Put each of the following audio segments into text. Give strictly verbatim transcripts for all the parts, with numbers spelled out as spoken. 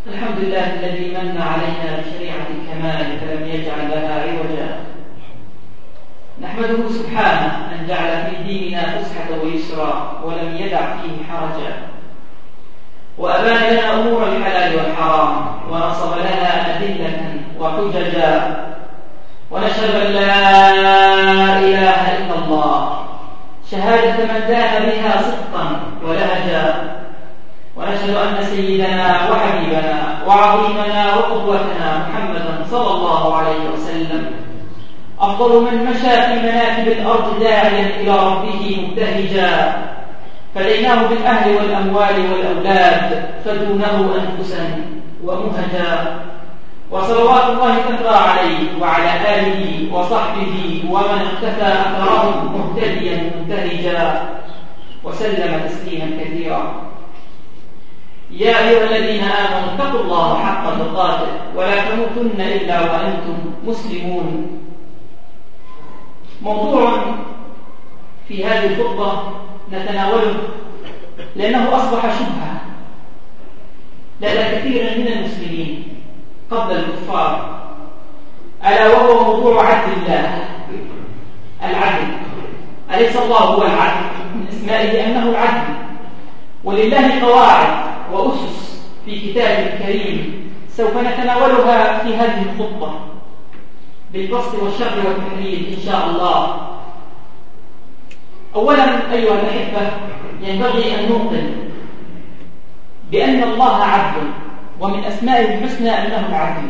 الحمد لله الذي من علينا بشريعة الكمال فلم يجعل لها عوجا. نحمده سبحانه أن جعل في ديننا فسحة ويسرا ولم يدع فيه حرجا، وأبان لنا أمور الحلال والحرام ونصب لنا أدلة وحججا، ونشهد أن لا إله إلا الله شهادة من دان بها صدقا ولهجا، ونشهد أن سيدنا وحبيبنا وعظيمنا وقدوتنا محمدا صلى الله عليه وسلم أفضل من مشى في مناكب الأرض داعيا إلى ربه مبتهجا، فديناه بالأهل والأموال والأولاد فدونه أنفسا ومهجا، وصلوات الله تترى عليه وعلى آله وصحبه ومن اقتفى أثرهم مهتديا منتهجا، وسلم تسليما كثيرا. يا أيها الذين آمنوا اتقوا الله حق تقاته ولا تموتن إلا وأنتم مسلمون. موضوع في هذه الخطبة نتناوله لأنه أصبح شبهة لدى كثير من المسلمين قبل الكفار، ألا وهو موضوع عدل الله. العدل، أليس الله هو العدل؟ من اسمائه أنه العدل، ولله قواعد وأسس في كتابه الكريم سوف نتناولها في هذه الخطبة بالبسط والشر والتحليل إن شاء الله. أولا أيها الأحبة، ينبغي أن نوقن بأن الله عدل، ومن أسمائه الحسنى أنه العدل،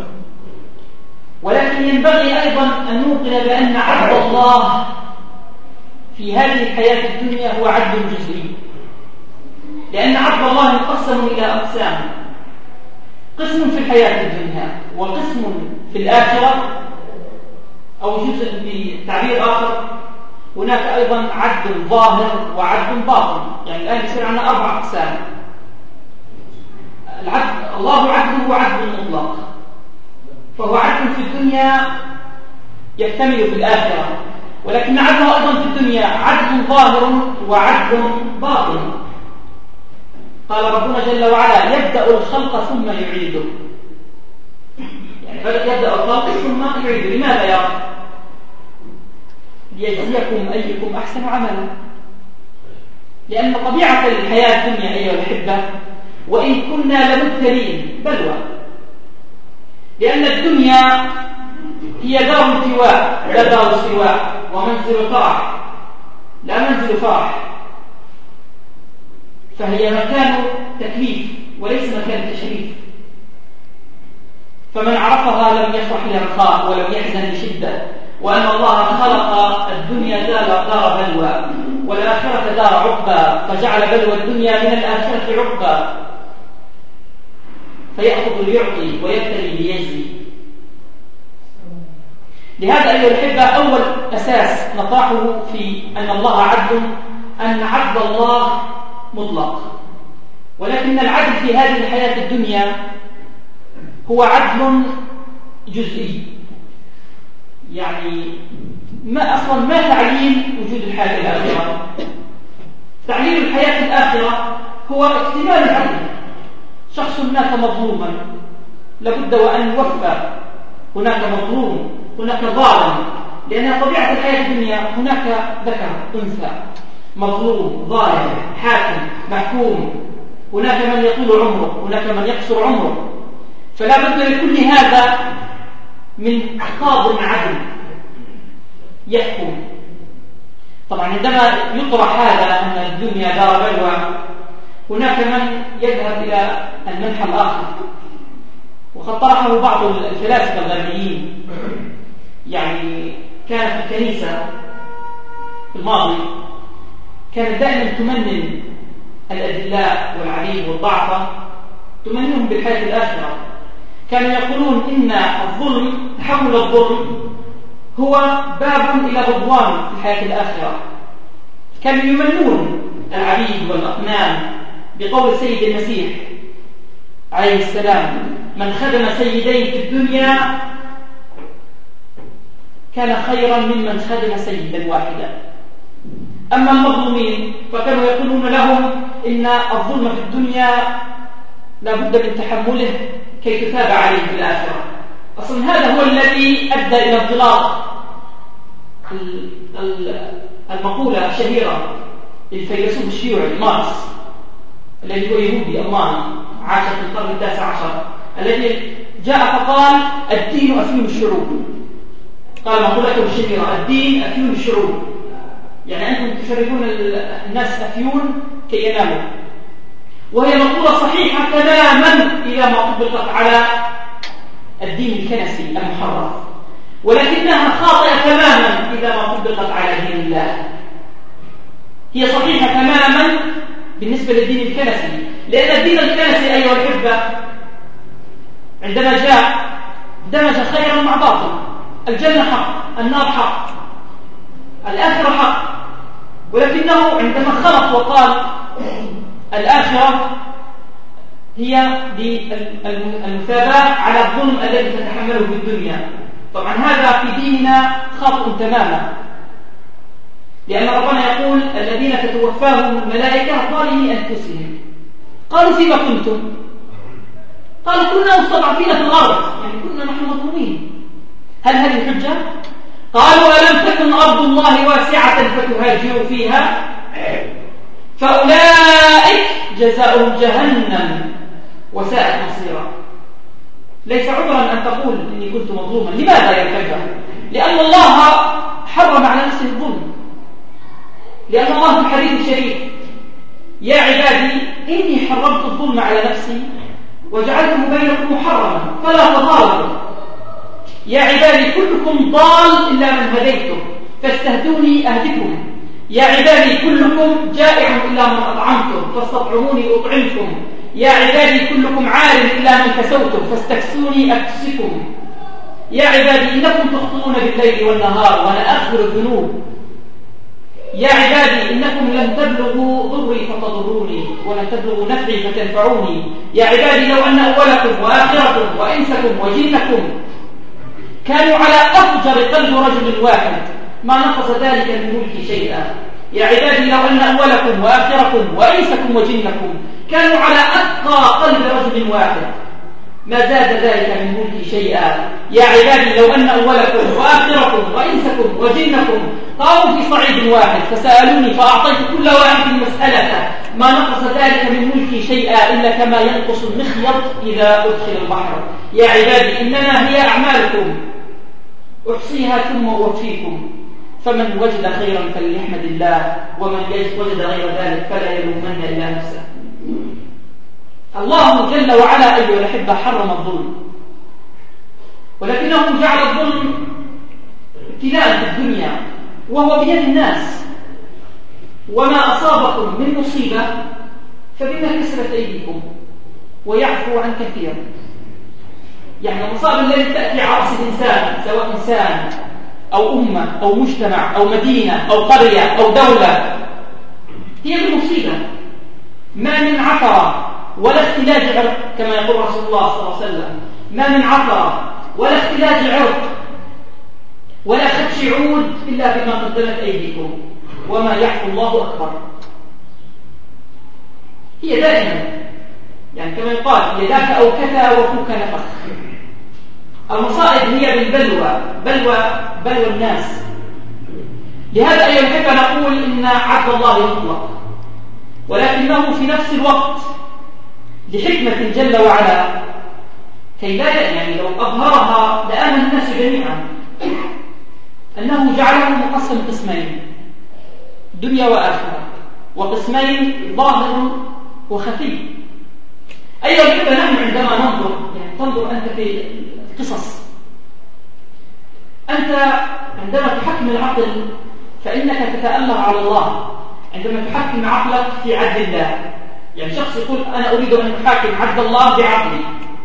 ولكن ينبغي أيضا أن نوقن بأن عدل الله في هذه الحياة الدنيا هو عدل جزئي، لأن عدل الله مقسم إلى أقسام: قسم في الحياة الدنيا، وقسم في الآخرة، أو جزء بتعبير آخر هناك أيضا عدل ظاهر وعدل باطن. يعني الآن يصير عندنا أربع أقسام. العدل الله عدله عدل مطلق، فهو عدل في الدنيا يكتمل في الآخرة، ولكن عدله أيضا في الدنيا عدل ظاهر وعدل باطن. قال ربنا جل وعلا: يبدأ الخلق ثم يعيده. يعني يبدأ الخلق ثم يعيده. لماذا يا رب؟ ليجزيكم أيكم أحسن عملا. لأن طبيعة الحياة الدنيا أيها الأحبة، وإن كنا لمبتلين بلوى، لأن الدنيا هي دار التواء لا دار استواء، ومنزل فرح لا منزل فرح، فهي مكان تكليف وليس مكان تشريف. فمن عرفها لم يفرح لرخاء ولم يحزن لشدة، وأن الله خلق الدنيا دار بلوى والآخرة دار عقبى، فجعل بلوى الدنيا من الآخرة عقبى، فيأخذ ليعطي ويبتلي ليجزي. لهذا أيها الأحبة، أول أساس نطرحه في أن الله عدل أن عدل الله مطلق، ولكن العدل في هذه الحياة الدنيا هو عدل جزئي. يعني ما أصلا ما تعليل وجود الحياة الآخرة؟ تعليل الحياة الآخرة هو اكتمال العدل. شخص مات مظلوما لابد وأن يوفى. هناك مظلوم، هناك ظالم، لأن طبيعة الحياة الدنيا هناك ذكر أنثى، مظلوم، ظالم، حاكم، محكوم، هناك من يطول عمره، هناك من يقصر عمره، فلا بد لكل هذا من قاض عدل يحكم. طبعا عندما يطرح هذا أن الدنيا دار بلوى، هناك من يذهب إلى المنحى الآخر، وقد طرحه بعض الفلاسفة الغربيين. يعني كانت الكنيسة في الماضي كانت دائما تمنن الأدلاء والعبيد والضعفة، تمننهم بالحياة الآخرة. كانوا يقولون إن الظلم، تحول الظلم هو باب إلى رضوان في الحياة الآخرة. كانوا يمنون العبيد والأقنام بقول السيد المسيح عليه السلام: من خدم سيدين في الدنيا كان خيرا ممن خدم سيدا واحدا. أما المظلومين فكانوا يقولون لهم إن الظلم في الدنيا لا بد من تحمله كي تثاب عليه في الآخرة. أصلا هذا هو الذي أدى إلى انطلاق المقولة الشهيرة للفيلسوف الشيوعي ماركس الذي هو يهودي ألماني عاش في القرن التاسع عشر، الذي جاء فقال الدين أفيون الشعوب. قال مقولته الشهيرة الدين أفيون الشعوب، يعني أنتم تشربون الناس أفيون كي يناموا. وهي مقولة صحيحة تماما إذا ما طبقت على الدين الكنسي المحرف، ولكنها خاطئة تماما إذا ما طبقت على دين الله. هي صحيحة تماما بالنسبة للدين الكنسي، لأن الدين الكنسي أيها الأحبة عندما جاء دمج خيرا مع باطل، الجنة حق، النار حق، الآخرة حق، ولكنه عندما خلط وقال الآخرة هي للمثاباة على الظلم الذي تتحمله في الدنيا. طبعا هذا في ديننا خاطئ تماما، لأن ربنا يقول الذين تتوفاهم الملائكة ظالمي أنفسهم. قالوا فيما كنتم؟ قالوا كنا مستضعفين في الأرض، يعني كنا نحن مظلومين. هل هذه حجة؟ قالوا ألم تكن أرض الله واسعة فتهاجروا فيها فأولئك جزاؤهم جهنم وساءت مصيرا. ليس عذرا أن تقول إني كنت مظلوما. لماذا يا كذا؟ لأن الله حرم على نفسه الظلم، لأن الله في الحديث الشريف يا عبادي إني حرمت الظلم على نفسي وجعلته بينكم محرما فلا تظالموا. يا عبادي كلكم ضال إلا من هديته فاستهدوني أهدكم. يا عبادي كلكم جائع إلا من أطعمتم فاستطعموني أطعمكم. يا عبادي كلكم عار إلا من كسوتم فاستكسوني أكسكم. يا عبادي إنكم تخطئون بالليل والنهار وأنا أغفر الذنوب. يا عبادي إنكم لن تبلغوا ضري فتضروني ولن تبلغوا نفعي فتنفعوني. يا عبادي لو أن أولكم وآخركم وإنسكم وجنكم كانوا على أفجر قلب رجل واحد ما نقص ذلك من ملكي شيئا. يا عبادي لو أن أولكم وآخركم وإنسكم وجنكم كانوا على أتقى قلب رجل واحد ما زاد ذلك من ملكي شيئا. يا عبادي لو أن أولكم وآخركم وإنسكم وجنكم قاموا في صعيد واحد فسألوني فأعطيت كل واحد مسألته ما نقص ذلك من ملكي شيئا إلا كما ينقص المخيط إذا أدخل البحر. يا عبادي إنما هي أعمالكم أحصيها ثم أوفيكم فمن وجد خيرا فليحمد الله ومن وجد غير ذلك فلا يلومن إلا نفسه. الله جل وعلا أيها الأحبة حرم الظلم، ولكنه جعل الظلم ابتلاء في الدنيا وهو بيد الناس. وما أصابكم من مصيبة فبما كسبت أيديكم ويعفو عن كثير. يعني المصائب التي تأتي على رأس الإنسان سواء إنسان أو أمة أو مجتمع أو مدينة أو قرية أو دولة هي بالمصيبة. ما من عثرة ولا اختلاج عرق كما يقول رسول الله صلى الله عليه وسلم، ما من عثرة ولا اختلاج عرق ولا خدش عود إلا بما قدمت أيديكم وما يعفو الله أكبر. هي دائما يعني كما يقال يداك أو كذا وفوك نفخ. المصائب هي بالبلوى بلوى بلوى الناس. لهذا أيها الأحبة نقول إن عدل الله مطلق، ولكنه في نفس الوقت لحكمة جل وعلا كي لا يعني لو أظهرها لآمن الناس جميعا أنه جعله مقسم قسمين دنيا وآخرة، وقسمين ظاهر وخفي. أيها الأحبة نحن عندما ننظر يعني تنظر أنت في القصص، أنت عندما تحكم العقل فإنك تتأله على الله. عندما تحكم عقلك في عدل الله، يعني شخص يقول أنا أريد أن أحاكم عدل الله بعقلي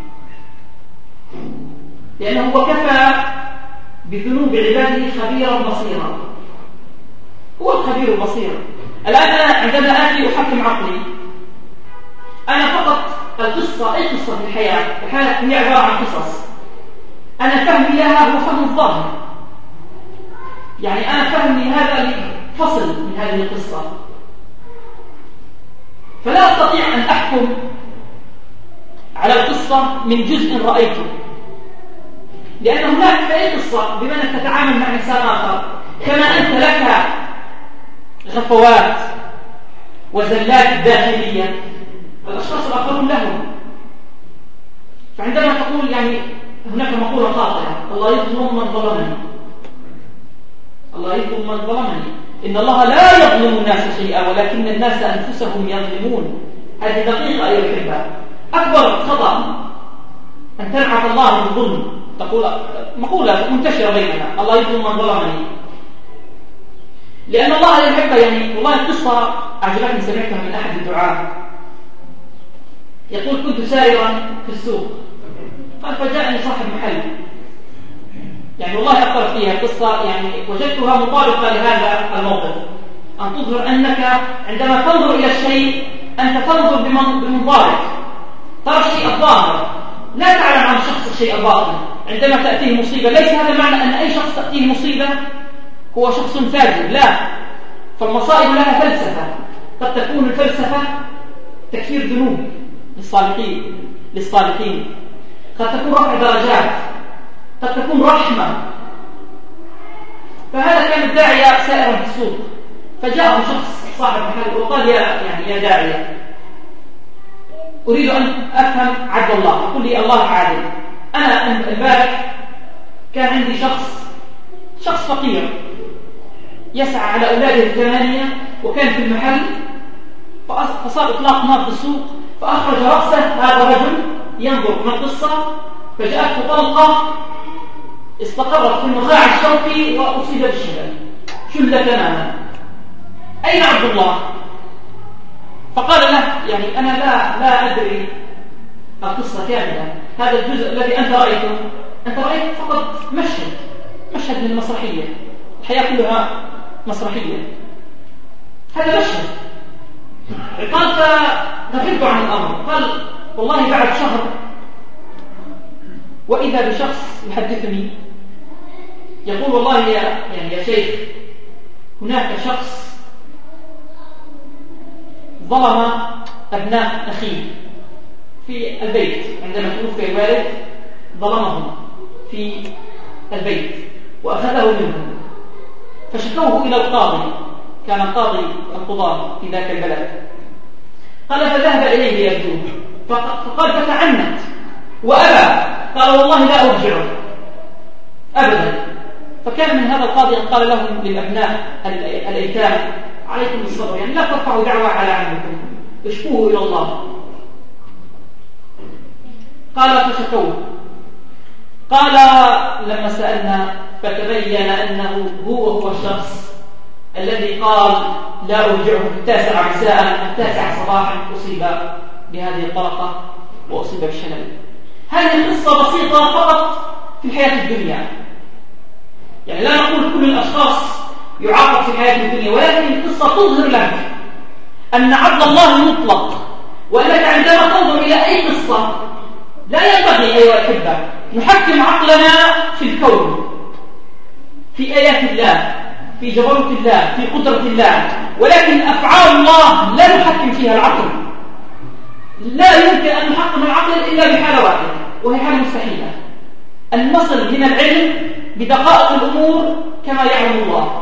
لأنه هو كفى بذنوب عباده خبيرا بصيرا. هو الخبير البصير. الآن أنا عندما آتي أحكم عقلي أنا فقط القصة أي قصة في الحياة الحياة هي عبارة عن قصص، أنا فهمي لها هو فهم الظاهر، يعني أنا فهمي هذا فصل من هذه القصة، فلا أستطيع أن أحكم على القصة من جزء رأيته، لأن هناك في أي قصة بما أنك تتعامل مع إنسان آخر كما أنت لك غفوات وزلات داخلية، الأشخاص الآخرون لهم. فعندما تقول يعني هناك مقولة خاطئة: الله يظلم من ظلمني، الله يظلم من ظلمني، إن الله لا يظلم الناس شيئا ولكن الناس أنفسهم يظلمون. هذه دقيقة أيها الأحبة. أكبر خطأ أن تنعت الله بالظلم، تقول مقولة منتشرة بيننا: الله يظلم من ظلمني. لأن الله أيها الأحبة يعني والله القصة أعجبتني، سمعتها من أحد الدعاة يقول: كنت سائرا في السوق، قال فجاءني صاحب محل، يعني والله أثرت فيها القصة، يعني وجدتها مطابقة لهذا الموقف، أن تظهر أنك عندما تنظر إلى الشيء أنت تنظر بمنظارك، ترى الشيء الظاهر، لا تعلم عن شخص الشيء الباطن. عندما تأتيه مصيبة ليس هذا معنى أن أي شخص تأتيه مصيبة هو شخص فاجر، لا، فالمصائب لها فلسفة. قد تكون الفلسفة تكفير ذنوب للصالحين للصالحين قد تكون رفع درجات، قد تكون رحمة. فهذا كان الداعية سائرا في السوق، فجاءه شخص صاحب محل وقال: يا يعني يا داعية، أريد أن أفهم عدل الله، أقول لي الله عادل. أنا البارح كان عندي شخص شخص فقير يسعى على أولاده الثمانية، وكان في المحل، فصار إطلاق نار في السوق، فأخرج رأسه هذا الرجل ينظر من القصة، فجاءته طلقة استقرت في النخاع الشوكي وأصيب بالشلل، شل تماما. أين عبد الله؟ فقال له: يعني أنا لا لا أدري القصة كاملة، هذا الجزء الذي أنت رأيته أنت رأيت فقط مشهد مشهد من المسرحية، الحياة كلها مسرحية، هذا مشهد. قال: فغفلت عن الأمر. قال: والله بعد شهر وإذا بشخص يحدثني يقول: والله يا يعني يا شيخ، هناك شخص ظلم أبناء أخيه في البيت، عندما توفي الوالد ظلمهم في البيت وأخذه منهم، فشكوه إلى القاضي، كان قاضي القضاة في ذاك البلد. قال: فذهب إليه يبدوه، فقال: فتعنت وأبى، قال: والله لا أرجعه أبدا. فكان من هذا القاضي أن قال لهم للأبناء الأيتام: عليكم بالصبر، يعني لا ترفعوا دعوى على عمكم، اشكوه إلى الله. قال: فشكوه. قال: لما سألنا فتبين أنه هو هو الشخص الذي قال لا أرجعه في التاسعة مساء، التاسعة صباحا أصيب بهذه الطلقة وأصيب بالشلل. هذه قصة بسيطة فقط في الحياة الدنيا، يعني لا نقول كل الأشخاص يعاقب في الحياة الدنيا، ولكن القصة تظهر لك أن عدل الله مطلق، وأنك عندما تنظر إلى أي قصة لا ينبغي أيها الأحبة نحكم عقلنا في الكون، في آيات الله، في جبروت الله، في قدرة الله، ولكن أفعال الله لا نحكم فيها العقل. لا يمكن أن نحكم العقل إلا بحالة واحدة، وهي حالة مستحيلة: أن نصل من العلم بدقائق الأمور كما يعلم الله.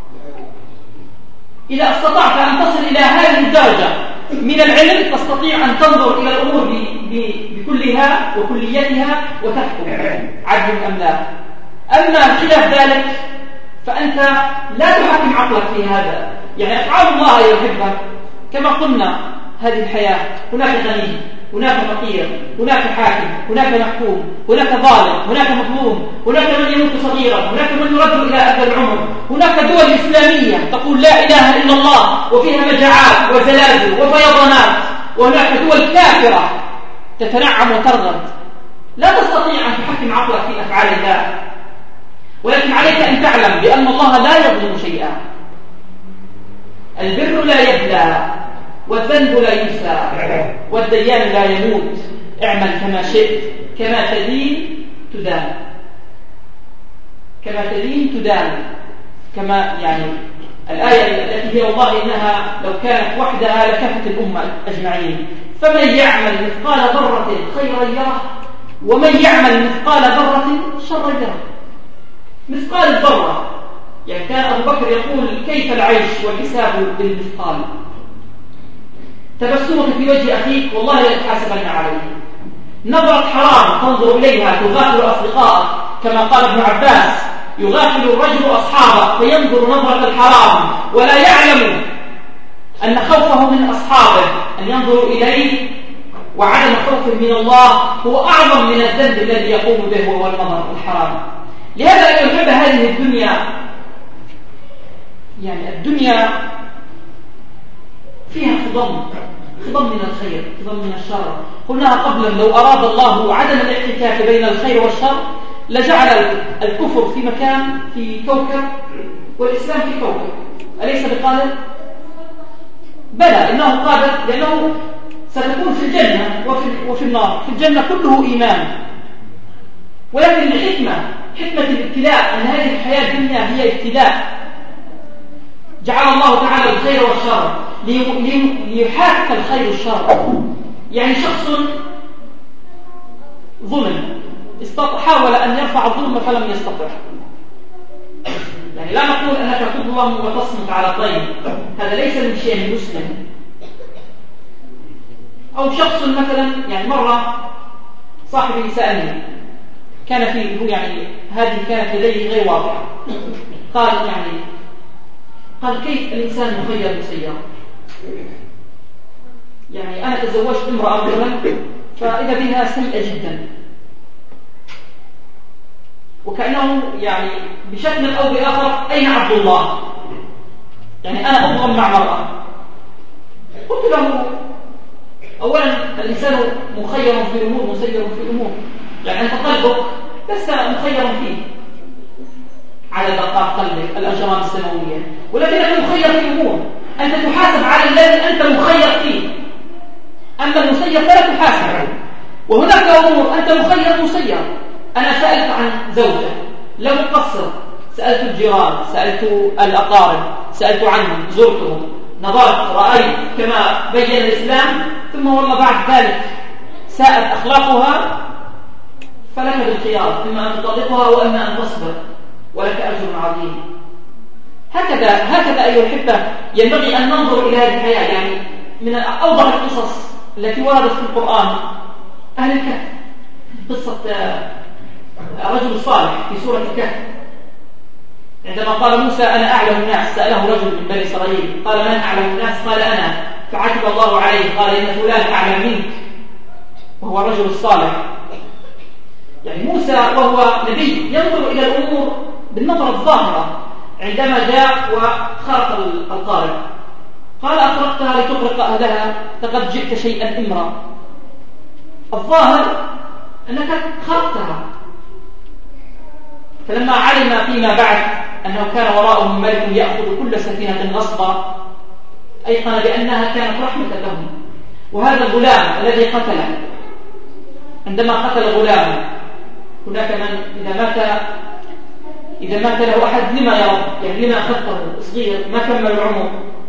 إذا استطعت أن تصل إلى هذه الدرجة من العلم تستطيع أن تنظر إلى الأمور بكلها وكليتها وتحكم عدل أم لا. أما خلاف ذلك فأنت لا تحكم عقلك في هذا. يعني أفعال الله يا الأحبة كما قلنا، هذه الحياة هناك غني، هناك فقير، هناك حاكم، هناك محكوم، هناك ظالم، هناك مظلوم، هناك من يموت صغيرا، هناك من يرد إلى أرذل العمر، هناك دول إسلامية تقول لا إله إلا الله وفيها مجاعات وزلازل وفيضانات، وهناك دول كافرة تتنعم وترغد. لا تستطيع أن تحكم عقلك في أفعال الله، ولكن عليك أن تعلم بأن الله لا يظلم شيئا. البر لا يبلى، والذنب لا ينسى، والديان لا يموت. اعمل كما شئت، كما تدين تدان، كما تدين تدان، كما يعني الآية التي هي والله إنها لو كانت وحدها لكفت الأمة أجمعين. فمن يعمل مثقال ذرة خيرا يره ومن يعمل مثقال ذرة شرا يره. مثقال الذرة، يعني كان أبو بكر يقول كيف العيش والحساب بالمثقال؟ تبسمك في وجه أخيك والله لا تحاسبن عليه. نظرة حرام تنظر إليها تغافل أصدقائك، كما قال ابن عباس يغافل الرجل أصحابه فينظر نظرة الحرام ولا يعلم أن خوفه من أصحابه أن ينظروا إليه، وعدم خوفه من الله هو أعظم من الذنب الذي يقوم به وهو النظر الحرام. لهذا يحب هذه الدنيا، يعني الدنيا فيها خضم خضم من الخير خضم من الشر. قلناها قبلا، لو أراد الله عدم الاحتكاك بين الخير والشر لجعل الكفر في مكان في كوكب والإسلام في كوكب. أليس بقادر؟ بلى إنه قادر، لأنه ستكون في الجنة وفي, وفي النار. في الجنة كله إيمان، ولكن الحكمة حكمة الابتلاء أن هذه الحياة الدنيا هي ابتلاء. جعل الله تعالى الخير والشر ليحاك الخير والشر. يعني شخص ظلم حاول أن يرفع الظلم فلم يستطع، يعني لا نقول أنك تظلم وتصمت على الطيب، هذا ليس من شيء مسلم. أو شخص مثلا، يعني مرة صاحبي سألني كان فيه يعني هذه كانت لديه غير واضحة، قال يعني قال كيف الإنسان مخير مسير؟ يعني أنا تزوجت امرأة مثلا فإذا بها سيئة جدا، وكأنه يعني بشكل أو بآخر أين عبد الله؟ يعني أنا أضغم مع مرأة. قلت له أولا الإنسان مخير في الأمور مسير في الأمور، يعني أنت قلبك لست مخيرا فيه على دقات قلبك الأجرام السماوية، ولكنك مخير في الأمور. أنت تحاسب على الذي أنت مخير فيه، أما المسير فلا تحاسب. وهناك أمور أنت مخير مسير. أنا سألت عن زوجة لم أقصر، سألت الجيران، سألت الأقارب، سألت عنهم، زرتهم، نظرت، رأيت كما بين الإسلام، ثم والله بعد ذلك ساءت أخلاقها فلك بالخيار، إما أن تطلقها وإما أن تصبر ولك أجر عظيم. هكذا هكذا أيها الأحبة ينبغي أن ننظر إلى هذه الحياة. يعني من أوضح القصص التي وردت في القرآن أهل الكهف، قصة الرجل الصالح في سورة الكهف، عندما قال موسى أنا أعلم الناس، سأله رجل من بني إسرائيل قال من أعلم الناس؟ قال أنا، فعاتب الله عليه قال إن فلان أعلم منك، وهو الرجل الصالح. يعني موسى وهو نبي ينظر إلى الأمور بالنظرة الظاهرة. عندما جاء وخرق القارب قال أخرقتها لتغرق أهلها لقد جئت شيئا إمرا. الظاهر أنك خرقتها. فلما علم فيما بعد أنه كان وراءهم ملك يأخذ كل سفينة غصبا أيقن بأنها كانت رحمة لهم. وهذا الغلام الذي قتله، عندما قتل غلاما، هناك من إذا مات إذا مات له أحد لما يرى، يعني لما أخذته صغير ما كمل العمر.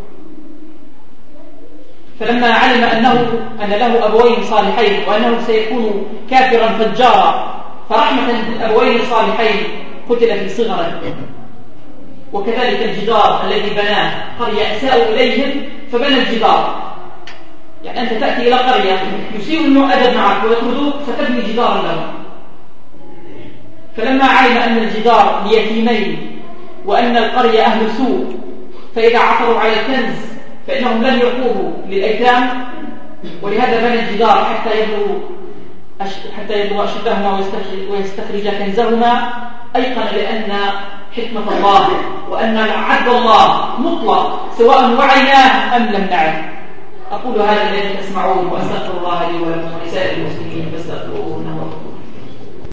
فلما علم أنه أن له أبوين صالحين وأنه سيكون كافرا فجارا، فرحمة بالأبوين الصالحين قتل في صغره. وكذلك الجدار الذي بناه قرية أساءوا إليهم فبنى الجدار. يعني أنت تأتي إلى قرية يسيء المؤدب معك ويطردوك فتبني جدارا لهم. فلما علم أن الجدار ليتيمين وأن القرية أهل سوء، فإذا عثروا على الكنز فإنهم لن يعطوه للأيتام، ولهذا بنى الجدار حتى يبلغوا حتى يبلغ أشدهما ويستخرج كنزهما. أيقن بأن حكمة الله وأن عدل الله مطلق سواء وعيناه أم لم نعه. أقول هذا الذي تسمعون وأستغفر الله لي ولكم ولسائر المسلمين فاستغفروه إنه